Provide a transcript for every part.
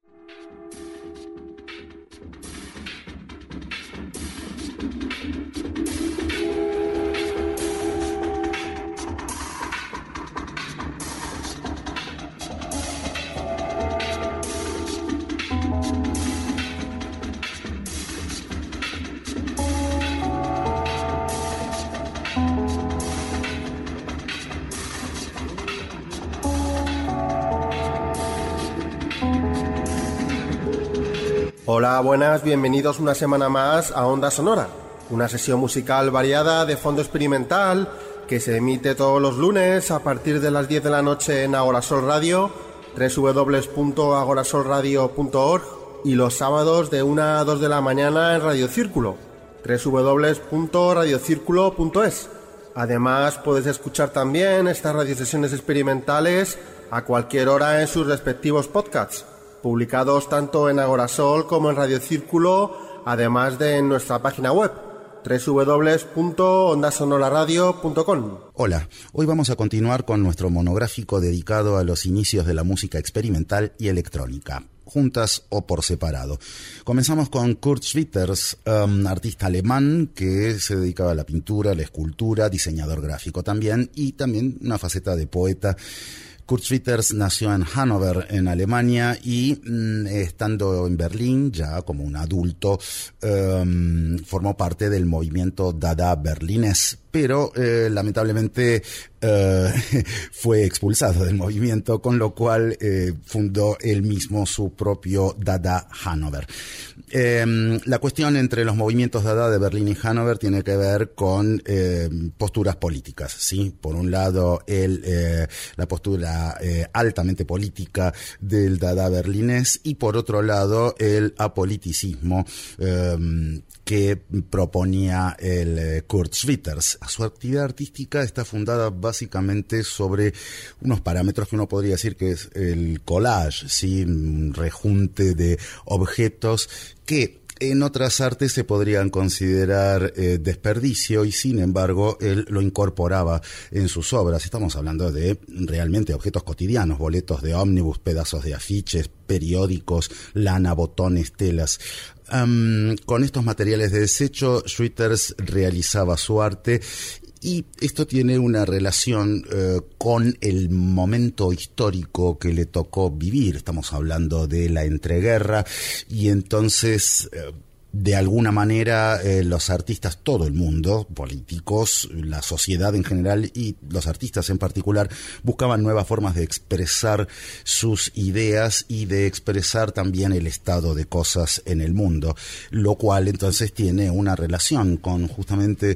Hola, buenas, bienvenidos una semana más a Onda Sonora, una sesión musical variada de fondo experimental que se emite todos los lunes a partir de las 10 de la noche en Agorasol Radio, www.agorasolradio.org, y los sábados de 1 a 2 de la mañana en Radio Círculo, www.radiocirculo.es. Además, puedes escuchar también estas radiosesiones experimentales a cualquier hora en sus respectivos podcasts, publicados tanto en Agorasol como en Radio Círculo, además de en nuestra página web www.ondasonoraradio.com. Hola, hoy vamos a continuar con nuestro monográfico dedicado a los inicios de la música experimental y electrónica, juntas o por separado. Comenzamos con Kurt Schwitters, artista alemán que se dedicaba a la pintura, la escultura, diseñador gráfico también, y también una faceta de poeta. Kurt Schwitters nació en Hannover, en Alemania, y estando en Berlín, ya como un adulto, formó parte del movimiento Dada berlinés, pero lamentablemente fue expulsado del movimiento, con lo cual fundó él mismo su propio Dada Hannover. La cuestión entre los movimientos Dada de Berlín y Hannover tiene que ver con posturas políticas, ¿sí? Por un lado, la postura altamente política del Dada berlinés, y por otro lado, el apoliticismo que proponía el Kurt Schwitters. Su actividad artística está fundada básicamente sobre unos parámetros que uno podría decir que es el collage, ¿sí? Un rejunte de objetos que en otras artes se podrían considerar desperdicio, y sin embargo él lo incorporaba en sus obras. Estamos hablando de realmente objetos cotidianos: boletos de ómnibus, pedazos de afiches, periódicos, lana, botones, telas. Con estos materiales de desecho, Schwitters realizaba su arte, y esto tiene una relación con el momento histórico que le tocó vivir. Estamos hablando de la entreguerra, y entonces de alguna manera los artistas, todo el mundo, políticos, la sociedad en general y los artistas en particular, buscaban nuevas formas de expresar sus ideas y de expresar también el estado de cosas en el mundo, lo cual entonces tiene una relación con justamente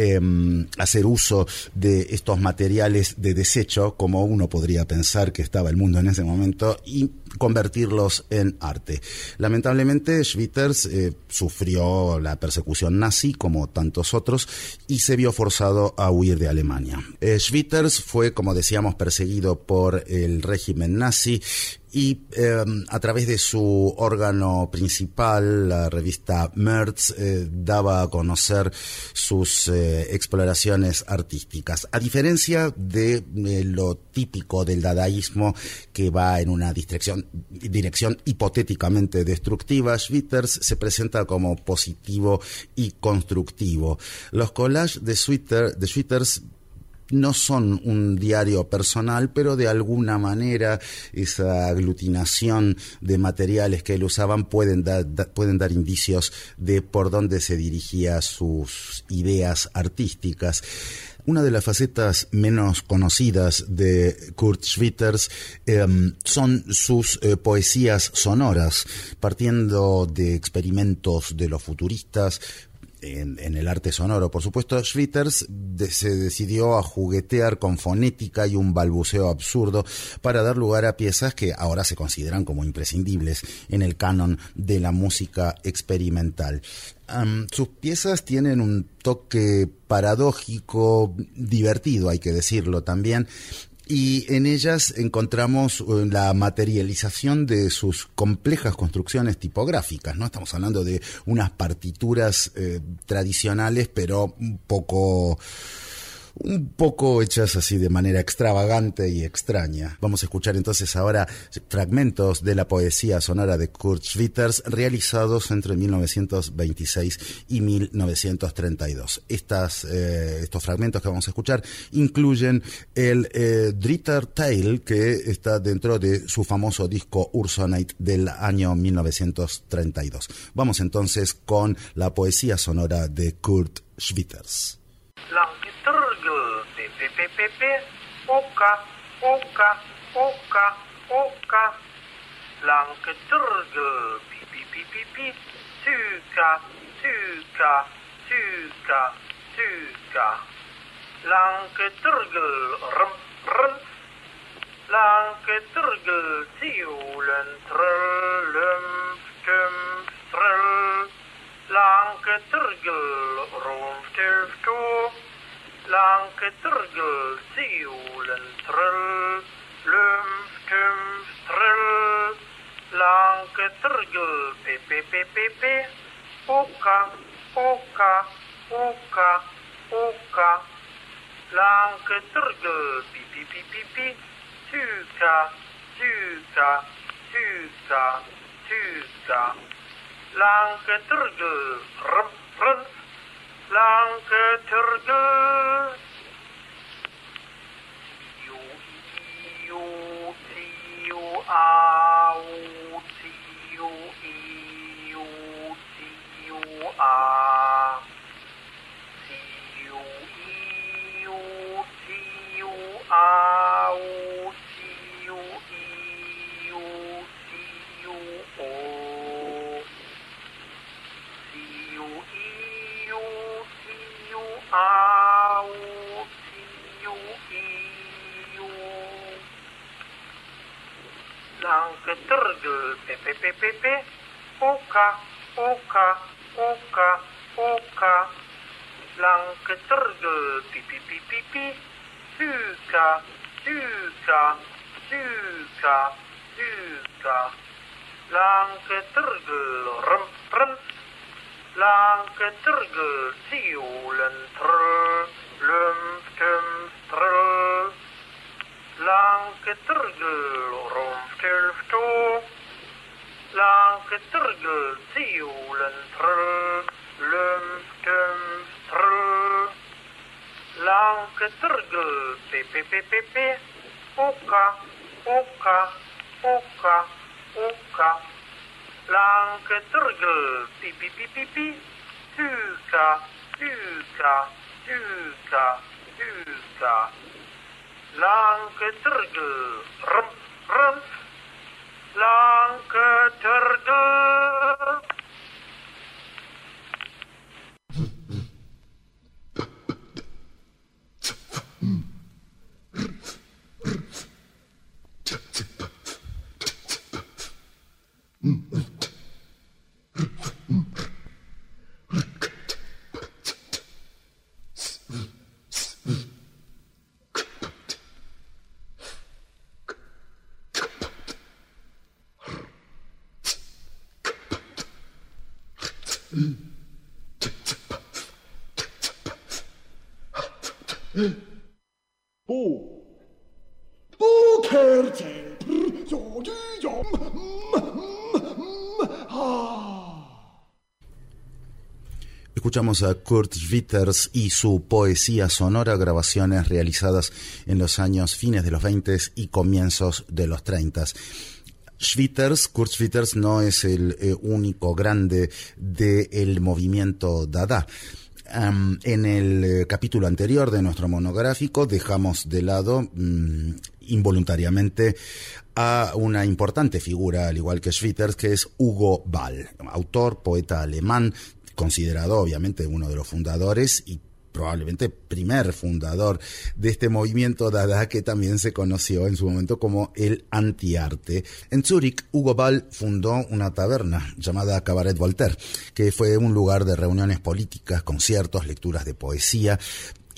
hacer uso de estos materiales de desecho, como uno podría pensar que estaba el mundo en ese momento, y convertirlos en arte. Lamentablemente, Schwitters sufrió la persecución nazi como tantos otros, y se vio forzado a huir de Alemania. Schwitters fue, como decíamos, perseguido por el régimen nazi, y a través de su órgano principal, la revista Merz, daba a conocer sus exploraciones artísticas. A diferencia de lo típico del dadaísmo, que va en una dirección hipotéticamente destructiva, Schwitters se presenta como positivo y constructivo. Los collages de Schwitters no son un diario personal, pero de alguna manera esa aglutinación de materiales que él usaban pueden dar indicios de por dónde se dirigía sus ideas artísticas. Una de las facetas menos conocidas de Kurt Schwitters son sus poesías sonoras, partiendo de experimentos de los futuristas en el arte sonoro. Por supuesto, Schwitters se decidió a juguetear con fonética y un balbuceo absurdo para dar lugar a piezas que ahora se consideran como imprescindibles en el canon de la música experimental. Sus piezas tienen un toque paradójico, divertido, hay que decirlo también, y en ellas encontramos la materialización de sus complejas construcciones tipográficas, ¿no? Estamos hablando de unas partituras tradicionales, pero un poco un poco hechas así de manera extravagante y extraña. Vamos a escuchar entonces ahora fragmentos de la poesía sonora de Kurt Schwitters realizados entre 1926 y 1932. Estos fragmentos que vamos a escuchar incluyen el Dritter Tale, que está dentro de su famoso disco Ursonate del año 1932. Vamos entonces con la poesía sonora de Kurt Schwitters. Langgeturgel, pepe, oka, oka, oka, oka. Langgeturgel, pipi, tuka, tuka, tuka, tuka. Langgeturgel, rum. Langgeturgel, tiulen, trullum, trull. Langgeturgel, rumftilfto. Langgeturgel, tiulen, trull, trull. Langgeturgel, pepe, oka, oka, oka, oka. Langgeturgel, pipi, tuka, tuka, tuka, tuka. Langgeturgel, rum. Langgeturgel. Tiu, au, tiu, a. Tiu, au, tiu, o. Au, Langgeturgel, pepe, oka, oka, oka, oka. Langgeturgel, pipi, tuka, tuka, tuka, tuka. Langgeturgel, rum. Langgeturgel, tiulen, trullum, trull. Langgeturgel, rumftilfto. Langgeturgel, tiulen, trullum, trull. Langgeturgel, pepe, oka, oka, oka, oka. Langgeturgel, pipi, tuka, tuka, tuka, tuka. Langgeturgel, rum. Langgeturgel. Escuchamos a Kurt Schwitters y su poesía sonora, grabaciones realizadas en los años fines de los 20 y comienzos de los 30. Kurt Schwitters no es el único grande del movimiento Dada. En el capítulo anterior de nuestro monográfico dejamos de lado involuntariamente a una importante figura, al igual que Schwitters, que es Hugo Ball, autor, poeta alemán, considerado obviamente uno de los fundadores y probablemente primer fundador de este movimiento Dada, que también se conoció en su momento como el antiarte. En Zúrich, Hugo Ball fundó una taberna llamada Cabaret Voltaire, que fue un lugar de reuniones políticas, conciertos, lecturas de poesía,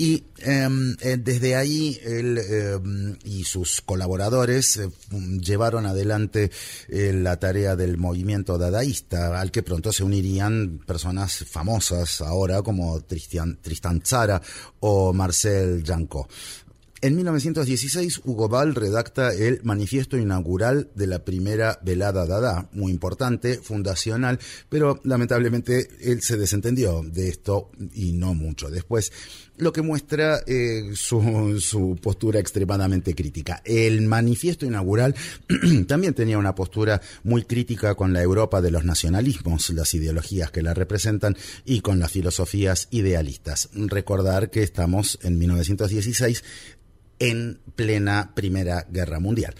Y desde ahí él y sus colaboradores llevaron adelante la tarea del movimiento dadaísta, al que pronto se unirían personas famosas ahora como Tristan Tzara o Marcel Janco. En 1916, Hugo Ball redacta el manifiesto inaugural de la primera velada Dada, muy importante, fundacional, pero lamentablemente él se desentendió de esto y no mucho después, lo que muestra su postura extremadamente crítica. El manifiesto inaugural también tenía una postura muy crítica con la Europa de los nacionalismos, las ideologías que la representan, y con las filosofías idealistas. Recordar que estamos en 1916, en plena Primera Guerra Mundial.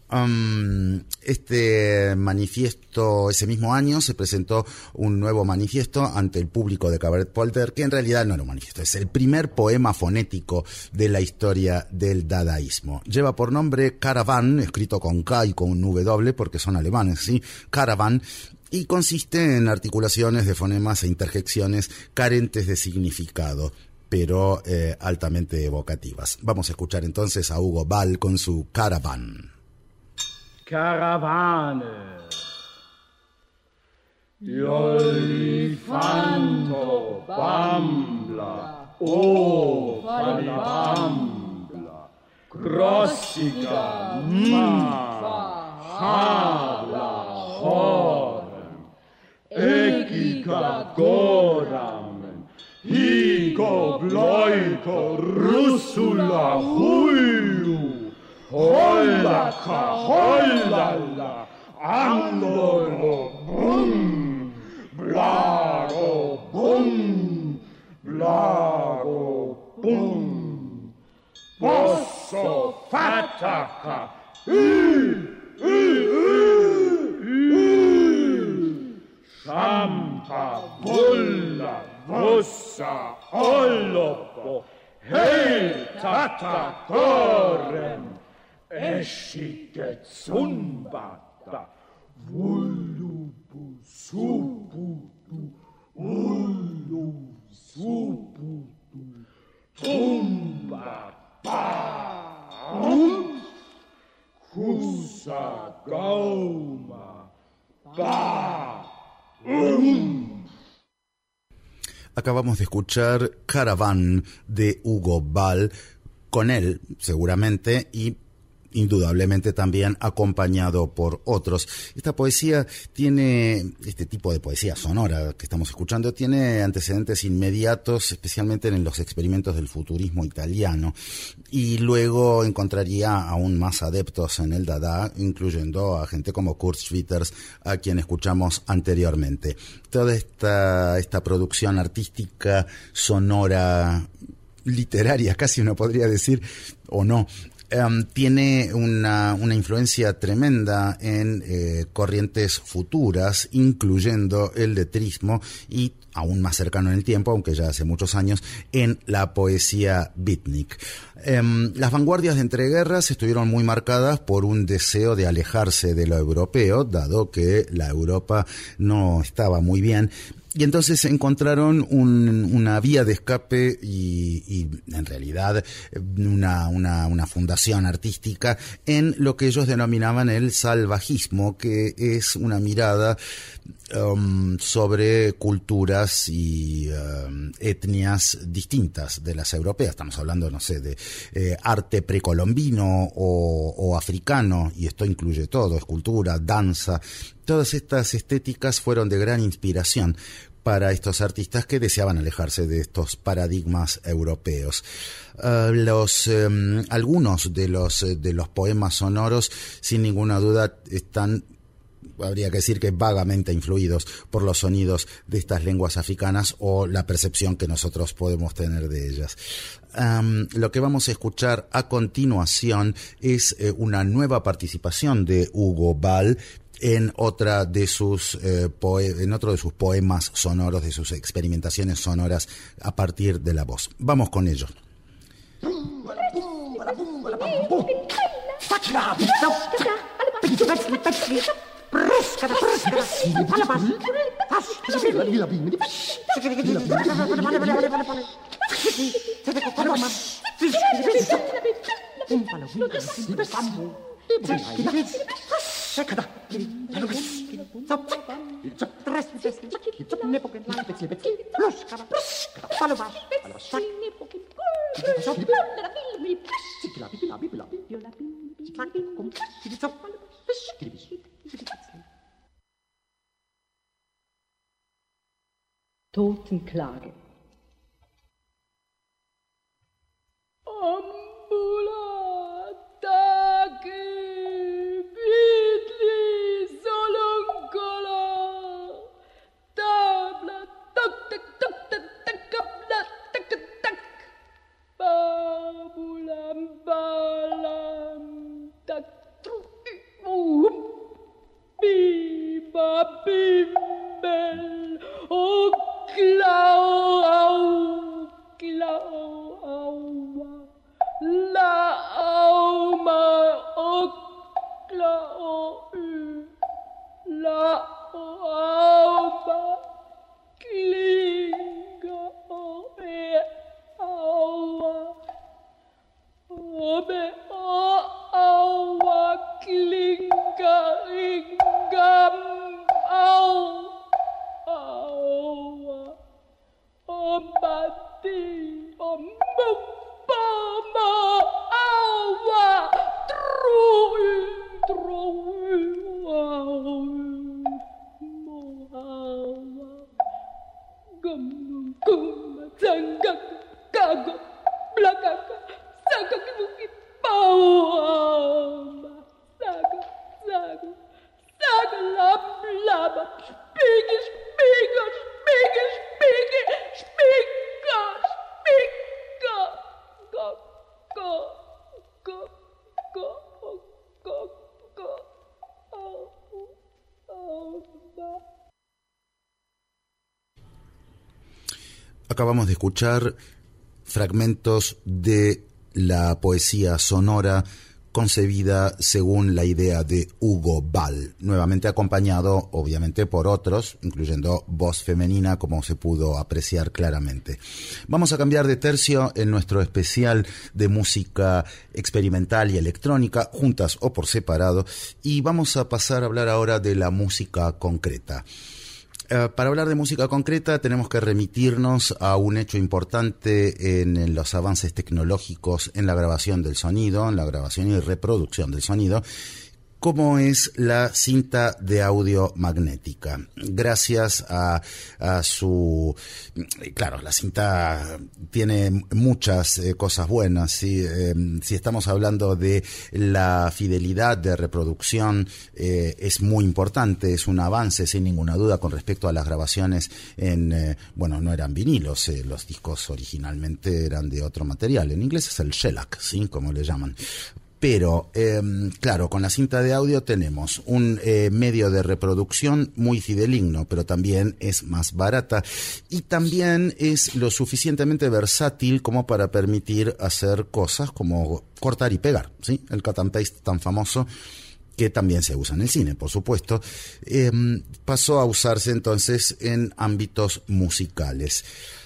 Este manifiesto, ese mismo año, se presentó un nuevo manifiesto ante el público de Cabaret Polter, que en realidad no era un manifiesto, es el primer poema fonético de la historia del dadaísmo. Lleva por nombre Caravan, escrito con K y con W, porque son alemanes, ¿sí? Caravan. Y consiste en articulaciones de fonemas e interjecciones carentes de significado, pero altamente evocativas. Vamos a escuchar entonces a Hugo Ball con su Caravan. Caravane, l'olifanto bambla, oh falibambla, grossica, habla, horem, ekica goram, higo bloiko, russula, huiu, hollaka, hollala, angolo, bum, blago, bum, blago, bum, posso, fataka, Champa, bulla, vossa, ollopo, hei, tata, corem, escite, zumbata, vullubu, suputu, ullu, suputu, tumba, paum, cusa, gauma, Acabamos de escuchar Caravan de Hugo Ball, con él seguramente y indudablemente también acompañado por otros. Esta poesía tiene, este tipo de poesía sonora que estamos escuchando, tiene antecedentes inmediatos, especialmente en los experimentos del futurismo italiano, y luego encontraría aún más adeptos en el Dada, incluyendo a gente como Kurt Schwitters, a quien escuchamos anteriormente. Toda esta producción artística, sonora, literaria, casi uno podría decir, o no, tiene una influencia tremenda en corrientes futuras, incluyendo el letrismo y, aún más cercano en el tiempo, aunque ya hace muchos años, en la poesía beatnik. Las vanguardias de entreguerras estuvieron muy marcadas por un deseo de alejarse de lo europeo, dado que la Europa no estaba muy bien. Y entonces encontraron una vía de escape y en realidad una fundación artística en lo que ellos denominaban el salvajismo, que es una mirada sobre culturas y etnias distintas de las europeas. Estamos hablando, no sé, de arte precolombino o africano, y esto incluye todo, escultura, danza. Todas estas estéticas fueron de gran inspiración para estos artistas que deseaban alejarse de estos paradigmas europeos. Algunos de los poemas sonoros, sin ninguna duda, están, habría que decir que vagamente influidos por los sonidos de estas lenguas africanas o la percepción que nosotros podemos tener de ellas. Lo que vamos a escuchar a continuación es una nueva participación de Hugo Ball en otro de sus poemas sonoros, de sus experimentaciones sonoras a partir de la voz. Vamos con ello. Totenklage. Acabamos de escuchar fragmentos de la poesía sonora concebida según la idea de Hugo Ball, nuevamente acompañado obviamente por otros, incluyendo voz femenina, como se pudo apreciar claramente. Vamos a cambiar de tercio en nuestro especial de música experimental y electrónica, juntas o por separado, y vamos a pasar a hablar ahora de la música concreta. Para hablar de música concreta tenemos que remitirnos a un hecho importante en los avances tecnológicos en la grabación del sonido, en la grabación y reproducción del sonido, como es la cinta de audio magnética. Gracias a su... Claro, la cinta tiene muchas cosas buenas, ¿sí? Si estamos hablando de la fidelidad de reproducción, es muy importante, es un avance sin ninguna duda con respecto a las grabaciones en... bueno, no eran vinilos, los discos originalmente eran de otro material. En inglés es el shellac, ¿sí? Como le llaman. Pero, claro, con la cinta de audio tenemos un medio de reproducción muy fideligno, pero también es más barata y también es lo suficientemente versátil como para permitir hacer cosas como cortar y pegar, ¿sí? El cut and paste tan famoso que también se usa en el cine, por supuesto, pasó a usarse entonces en ámbitos musicales.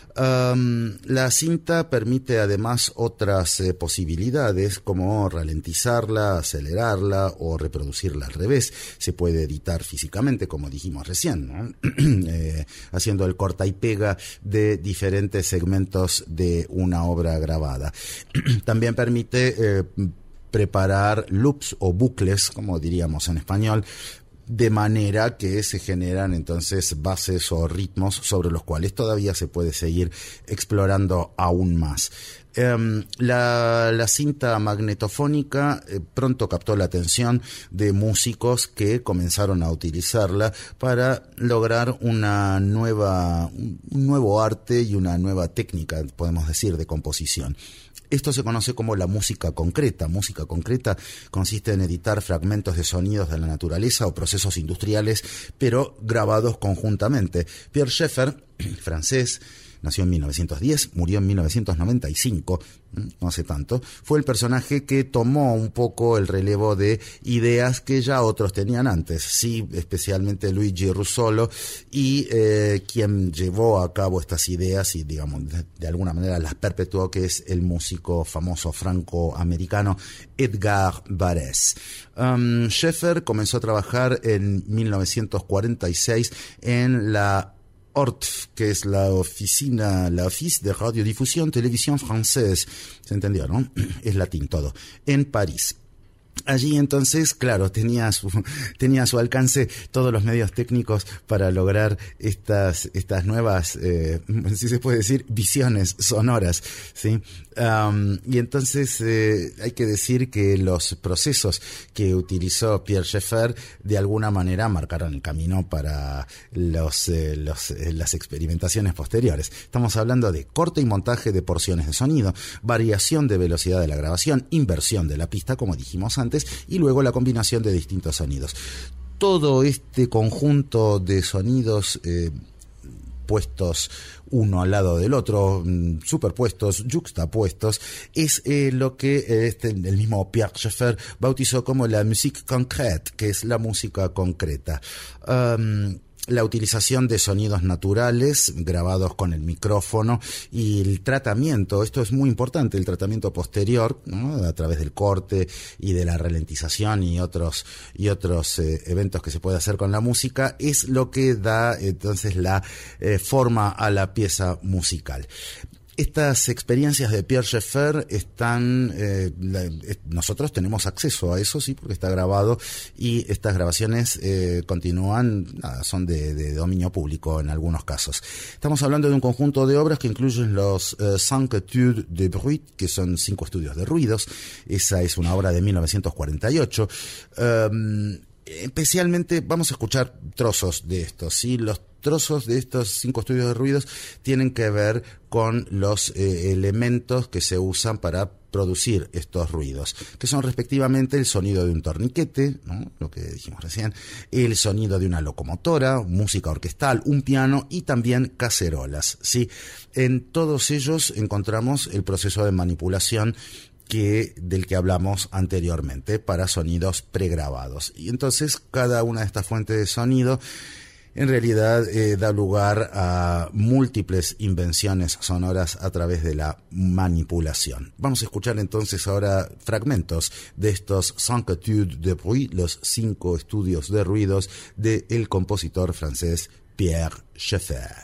La cinta permite además otras posibilidades como ralentizarla, acelerarla o reproducirla al revés. Se puede editar físicamente, como dijimos recién, ¿no? Haciendo el corta y pega de diferentes segmentos de una obra grabada. También permite preparar loops o bucles, como diríamos en español, de manera que se generan entonces bases o ritmos sobre los cuales todavía se puede seguir explorando aún más. La cinta magnetofónica pronto captó la atención de músicos que comenzaron a utilizarla para lograr un nuevo arte y una nueva técnica, podemos decir, de composición. Esto se conoce como la música concreta. Música concreta consiste en editar fragmentos de sonidos de la naturaleza o procesos industriales, pero grabados conjuntamente. Pierre Schaeffer, francés, nació en 1910, murió en 1995, no hace tanto. Fue el personaje que tomó un poco el relevo de ideas que ya otros tenían antes, sí, especialmente Luigi Russolo, y quien llevó a cabo estas ideas y, digamos, de alguna manera las perpetuó, que es el músico famoso franco-americano Edgar Varèse. Schaeffer comenzó a trabajar en 1946 en la ORTF, que es la Office de Radiodifusión Televisión Française. ¿Se entendió, no? Es latín todo. En París. Allí entonces, claro, tenía a su alcance todos los medios técnicos para lograr estas nuevas, si se puede decir, visiones sonoras, ¿sí? Y entonces hay que decir que los procesos que utilizó Pierre Schaeffer de alguna manera marcaron el camino para las experimentaciones posteriores. Estamos hablando de corte y montaje de porciones de sonido, variación de velocidad de la grabación, inversión de la pista, como dijimos antes, y luego la combinación de distintos sonidos. Todo este conjunto de sonidos puestos uno al lado del otro, superpuestos, yuxtapuestos, es lo que el mismo Pierre Schaeffer bautizó como la musique concrète, que es la música concreta. La utilización de sonidos naturales grabados con el micrófono y el tratamiento, esto es muy importante, el tratamiento posterior, ¿no? A través del corte y de la ralentización y otros eventos que se puede hacer con la música, es lo que da entonces la forma a la pieza musical. Estas experiencias de Pierre Schaeffer están, nosotros tenemos acceso a eso, sí, porque está grabado, y estas grabaciones continúan, son de dominio público en algunos casos. Estamos hablando de un conjunto de obras que incluyen los 5 études de bruit, que son 5 estudios de ruidos. Esa es una obra de 1948. Especialmente vamos a escuchar trozos de estos, ¿sí? Los trozos de estos 5 estudios de ruidos tienen que ver con los elementos que se usan para producir estos ruidos, que son respectivamente el sonido de un torniquete, ¿no? Lo que dijimos recién, el sonido de una locomotora, música orquestal, un piano y también cacerolas, ¿sí? En todos ellos encontramos el proceso de manipulación del que hablamos anteriormente para sonidos pregrabados. Y entonces cada una de estas fuentes de sonido en realidad da lugar a múltiples invenciones sonoras a través de la manipulación. Vamos a escuchar entonces ahora fragmentos de estos 5 études de bruit, los 5 estudios de ruidos del compositor francés Pierre Schaeffer.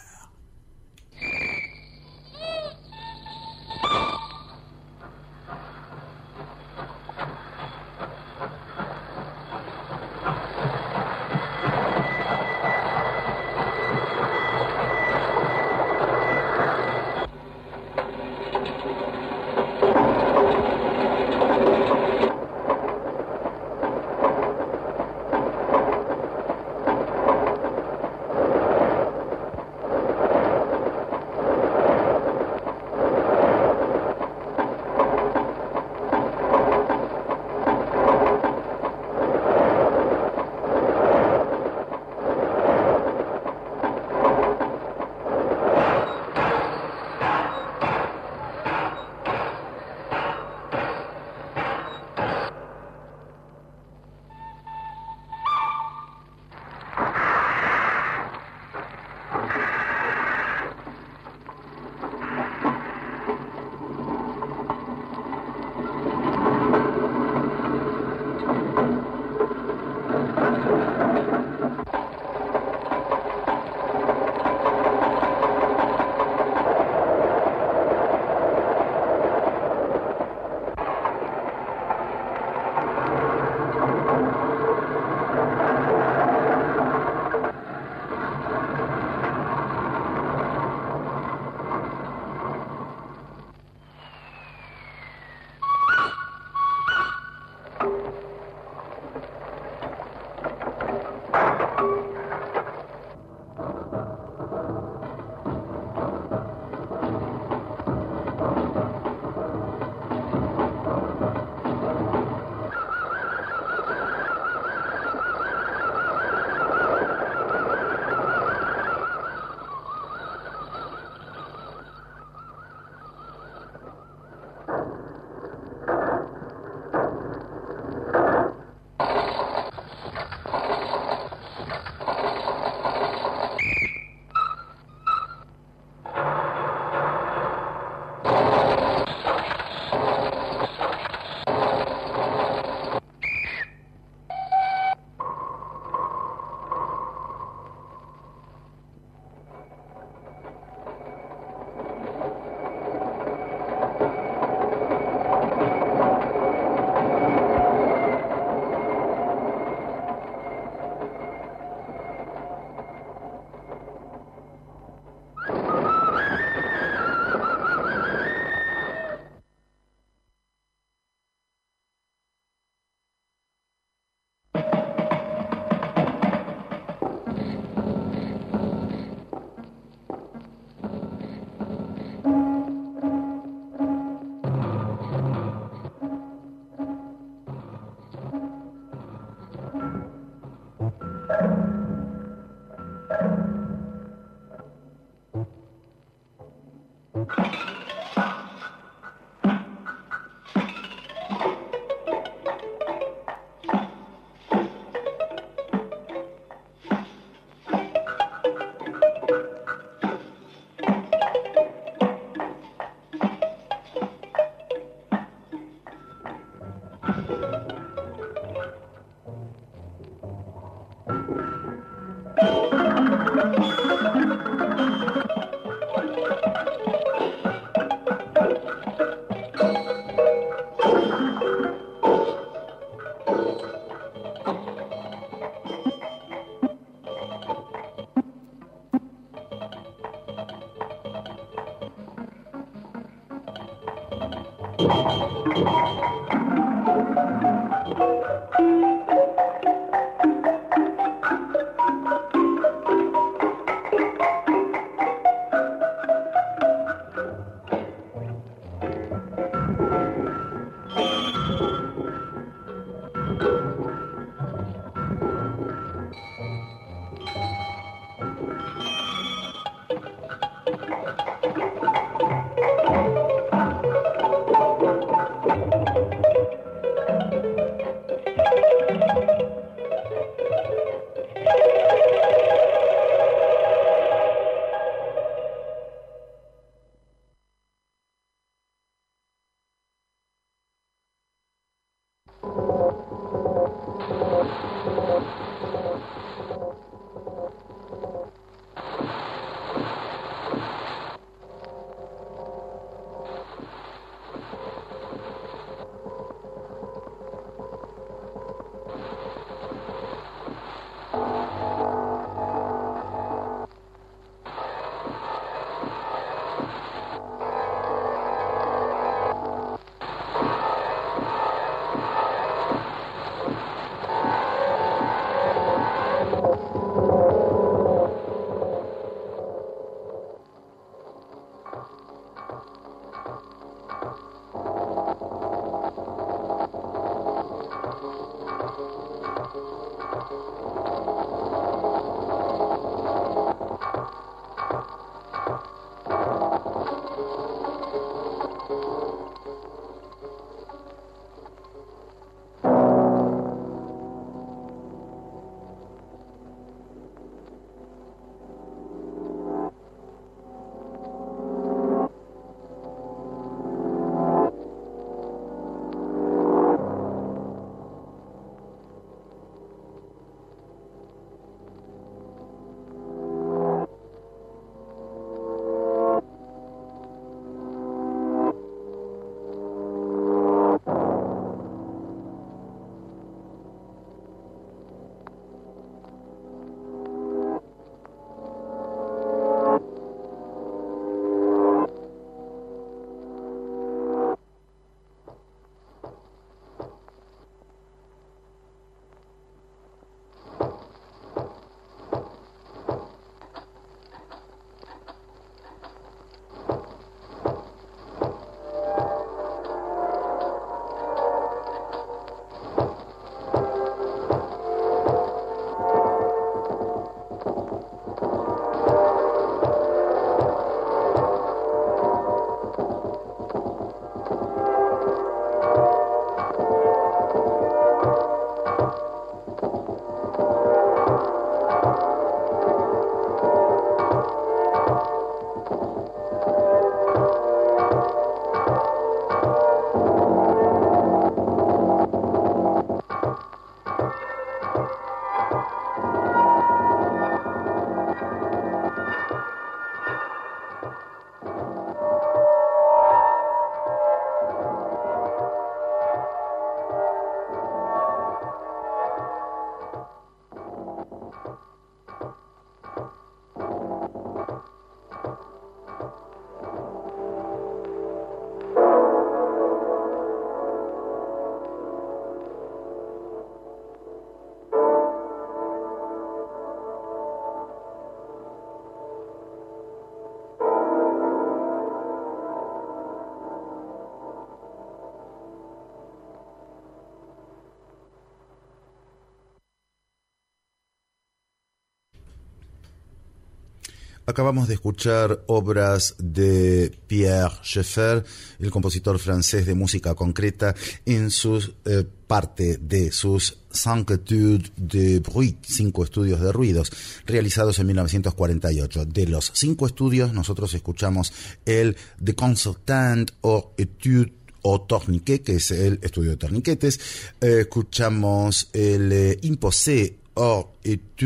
Acabamos de escuchar obras de Pierre Schaeffer, el compositor francés de música concreta, en sus parte de sus 5 études de bruit, 5 estudios de ruidos, realizados en 1948. De los 5 estudios, nosotros escuchamos el De Concertant o Étude o Tourniquet, que es el estudio de torniquetes. Escuchamos el Imposé o Étude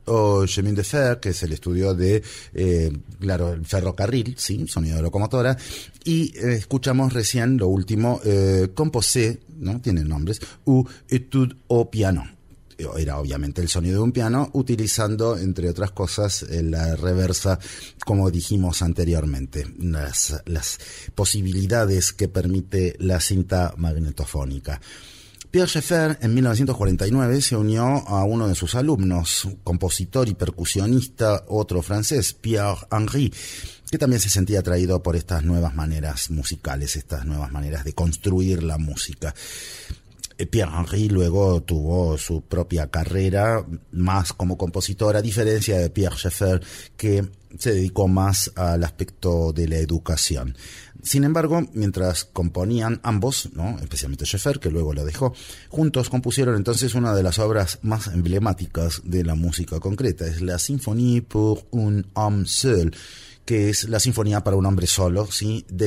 o Chemin de Fer, que es el estudio de, claro, el ferrocarril, ¿sí? Sonido de locomotora. Y escuchamos recién lo último, Composé, ¿no? Tienen nombres, ou Etude au piano. Era obviamente el sonido de un piano, utilizando, entre otras cosas, la reversa, como dijimos anteriormente, las posibilidades que permite la cinta magnetofónica. Pierre Schaeffer en 1949 se unió a uno de sus alumnos, compositor y percusionista, otro francés, Pierre Henry, que también se sentía atraído por estas nuevas maneras musicales, estas nuevas maneras de construir la música. Pierre Henry luego tuvo su propia carrera, más como compositor, a diferencia de Pierre Schaeffer, que se dedicó más al aspecto de la educación. Sin embargo, mientras componían ambos, ¿no? Especialmente Schaeffer, que luego lo dejó, juntos compusieron entonces una de las obras más emblemáticas de la música concreta. Es la Symphonie pour un homme seul, que es la Sinfonía para un hombre solo, ¿sí? De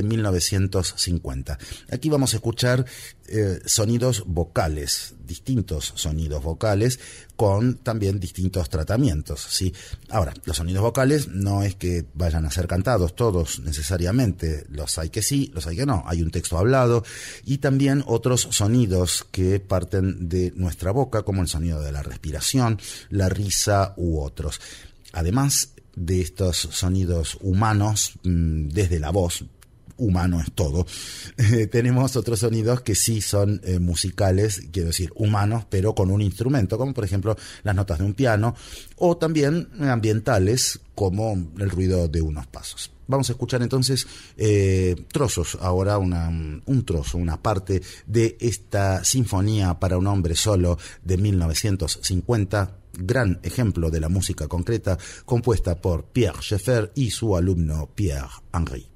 1950. Aquí vamos a escuchar sonidos vocales, distintos sonidos vocales, con también distintos tratamientos, ¿sí? Ahora, los sonidos vocales no es que vayan a ser cantados todos necesariamente, los hay que sí, los hay que no, hay un texto hablado y también otros sonidos que parten de nuestra boca, como el sonido de la respiración, la risa u otros. Además de estos sonidos humanos, desde la voz, humano es todo, tenemos otros sonidos que sí son musicales, quiero decir, humanos, pero con un instrumento, como por ejemplo las notas de un piano, o también ambientales, como el ruido de unos pasos. Vamos a escuchar entonces trozos, ahora un trozo, una parte de esta Sinfonía para un hombre solo de 1950, gran ejemplo de la música concreta, compuesta por Pierre Schaeffer y su alumno Pierre Henry.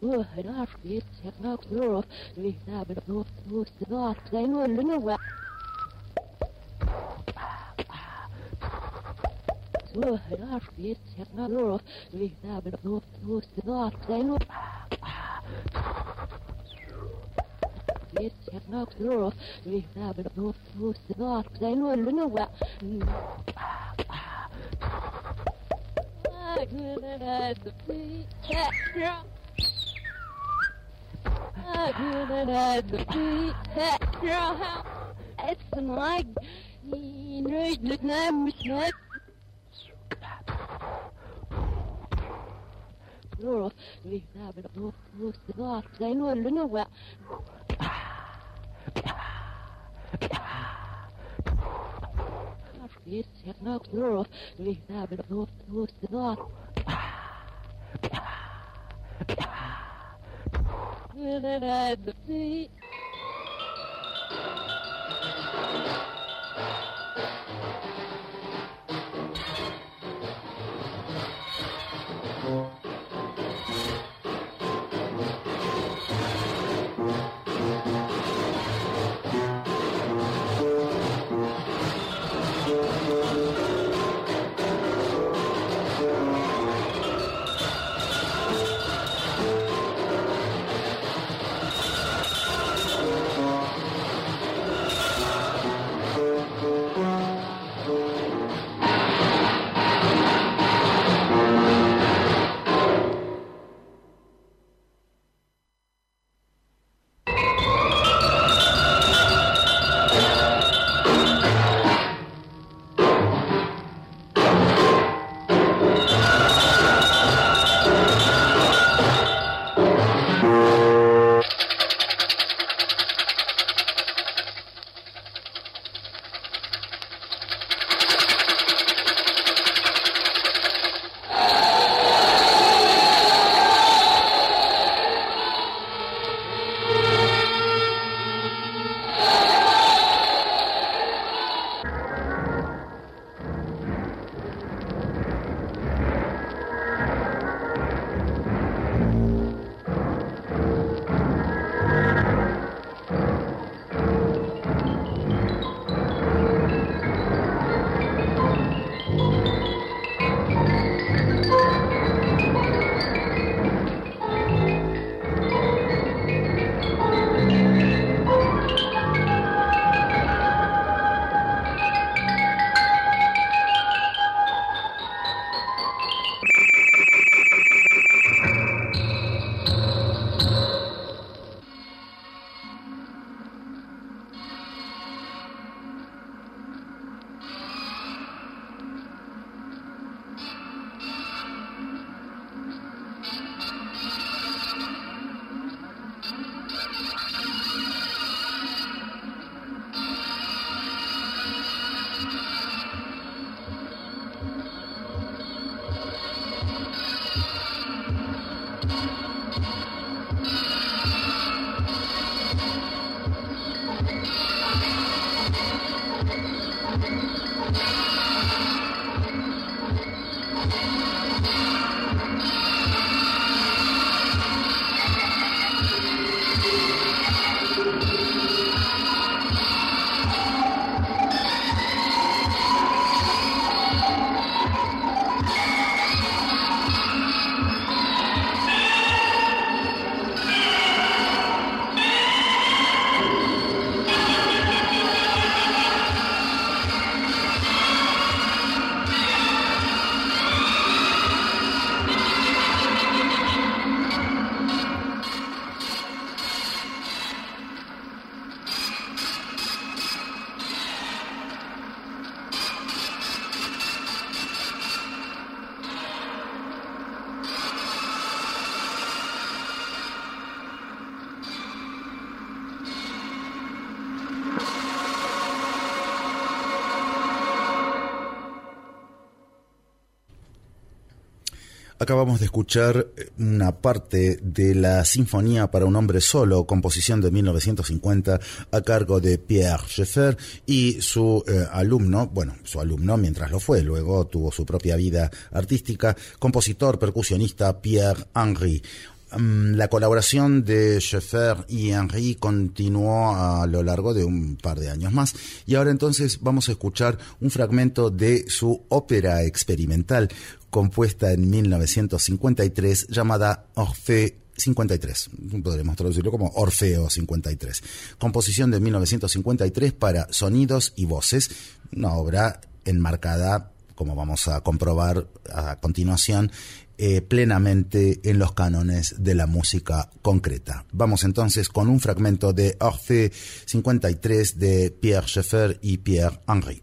Acabamos de escuchar una parte de la Sinfonía para un hombre solo, composición de 1950 a cargo de Pierre Schaeffer y su alumno mientras lo fue, luego tuvo su propia vida artística, compositor, percusionista Pierre Henry. La colaboración de Schaeffer y Henry continuó a lo largo de un par de años más, y ahora entonces vamos a escuchar un fragmento de su ópera experimental compuesta en 1953 llamada Orphée 53, podremos traducirlo como Orfeo 53, composición de 1953 para sonidos y voces, una obra enmarcada, como vamos a comprobar a continuación, plenamente en los cánones de la música concreta. Vamos entonces con un fragmento de Orphée 53 de Pierre Schaeffer y Pierre Henry.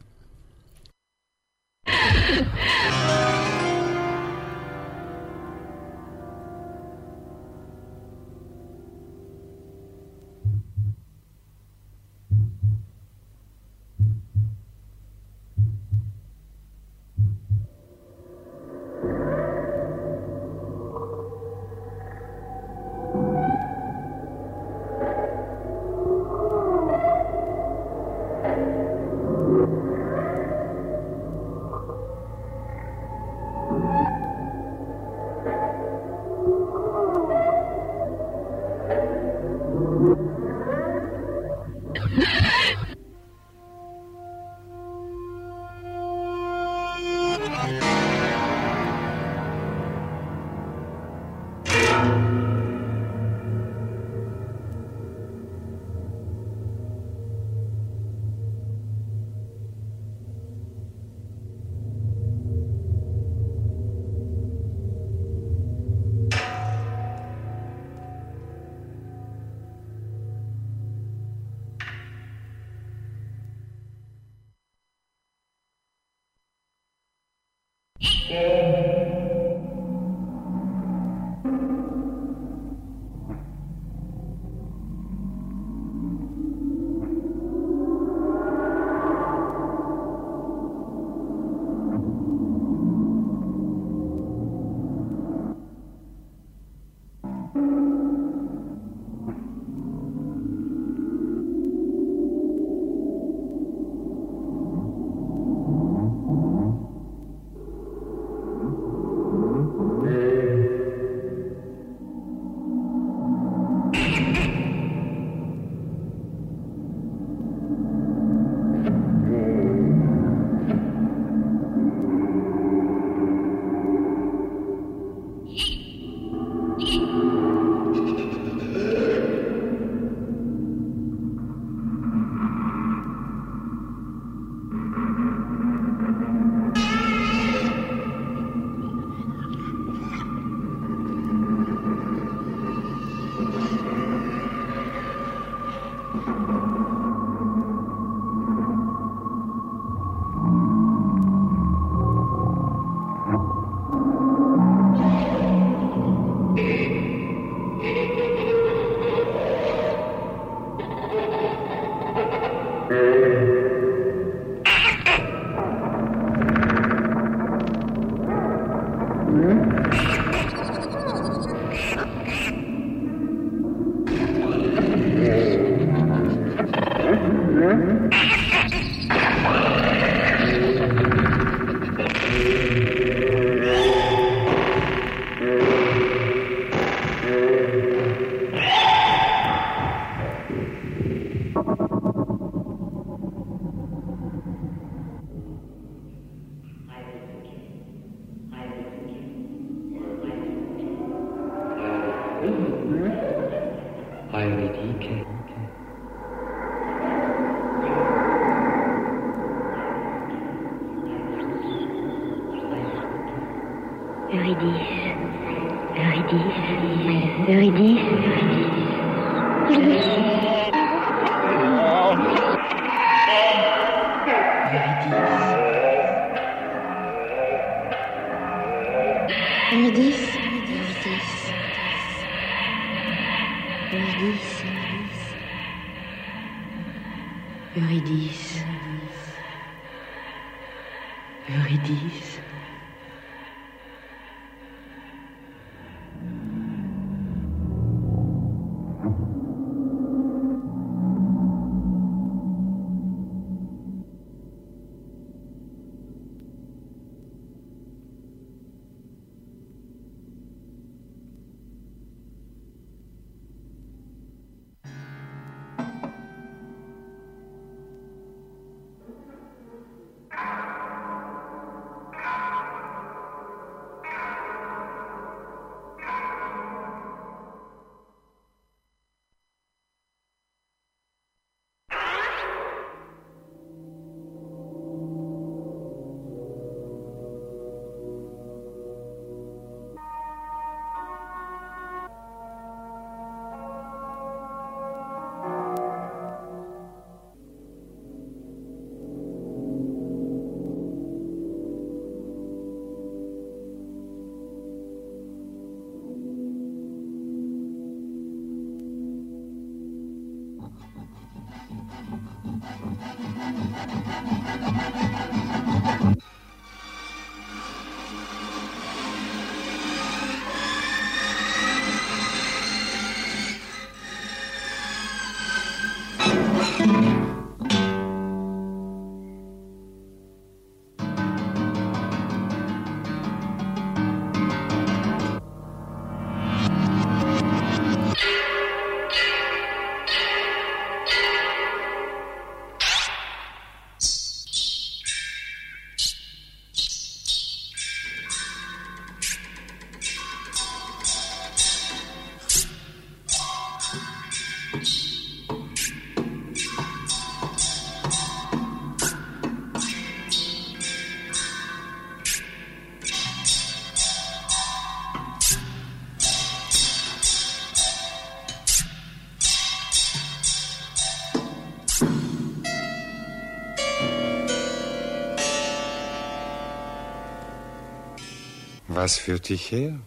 Was führt dich her?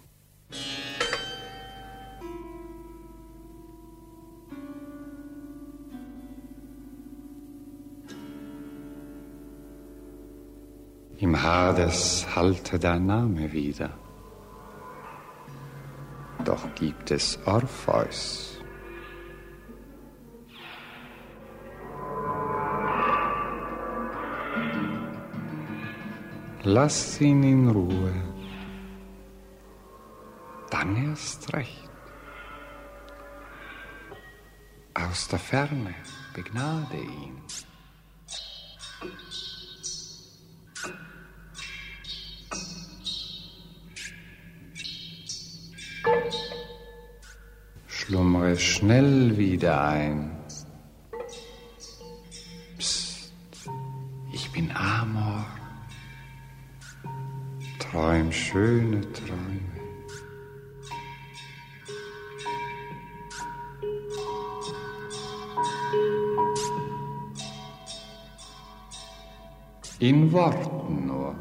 Im Hades hallte dein Name wieder. Doch gibt es Orpheus. Lass ihn in Ruhe. Dann erst recht. Aus der Ferne begnade ihn. Schlummere schnell wieder ein. Psst, ich bin Amor. Träum schöne Träume. In Worten nur.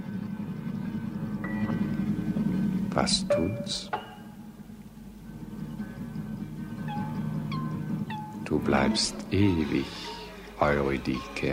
Was tut's? Du bleibst ewig, Eurydike.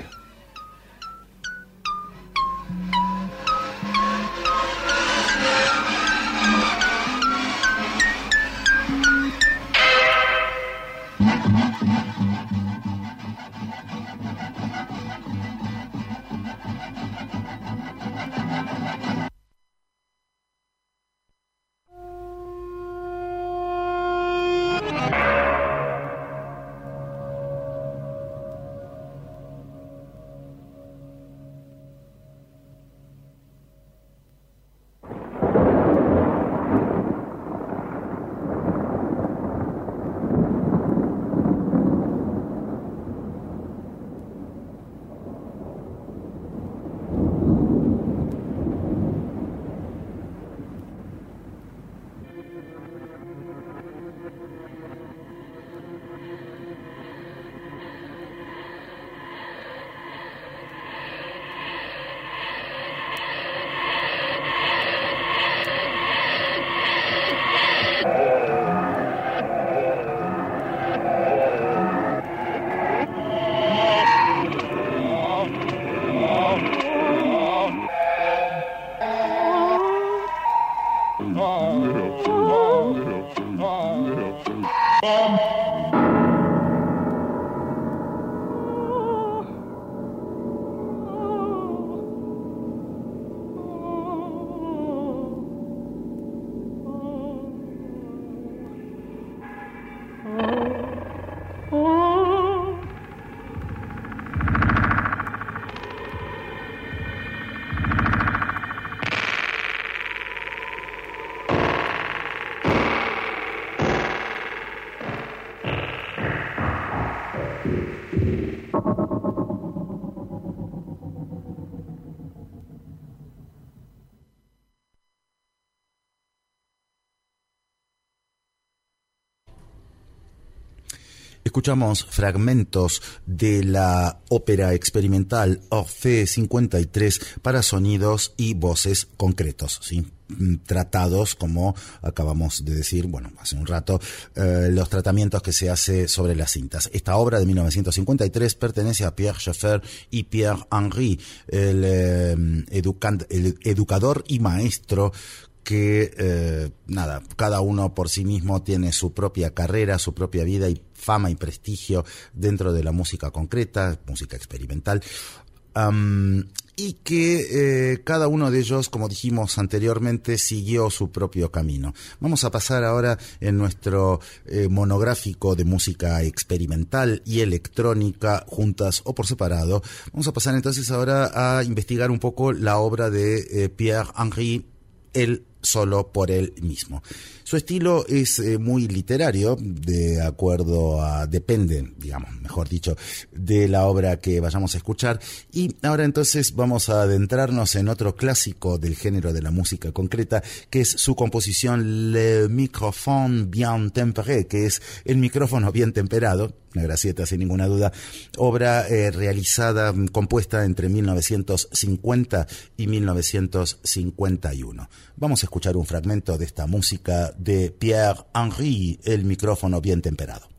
Escuchamos fragmentos de la ópera experimental Orphée 53 para sonidos y voces concretos, ¿sí? Tratados, como acabamos de decir, bueno, hace un rato, los tratamientos que se hace sobre las cintas. Esta obra de 1953 pertenece a Pierre Schaeffer y Pierre Henry, el educador y maestro que, cada uno por sí mismo tiene su propia carrera, su propia vida y fama y prestigio dentro de la música concreta, música experimental. Y que cada uno de ellos, como dijimos anteriormente, siguió su propio camino. Vamos a pasar ahora en nuestro monográfico de música experimental y electrónica, juntas o por separado. Vamos a pasar entonces ahora a investigar un poco la obra de Pierre Henry, él solo por él mismo. Su estilo es muy literario, depende, mejor dicho, de la obra que vayamos a escuchar. Y ahora entonces vamos a adentrarnos en otro clásico del género de la música concreta, que es su composición Le Microphone Bien Tempéré, que es el micrófono bien temperado, una gracieta sin ninguna duda, obra compuesta entre 1950 y 1951. Vamos a escuchar un fragmento de esta música de Pierre Henry, el micrófono bien temperado.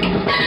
Thank you.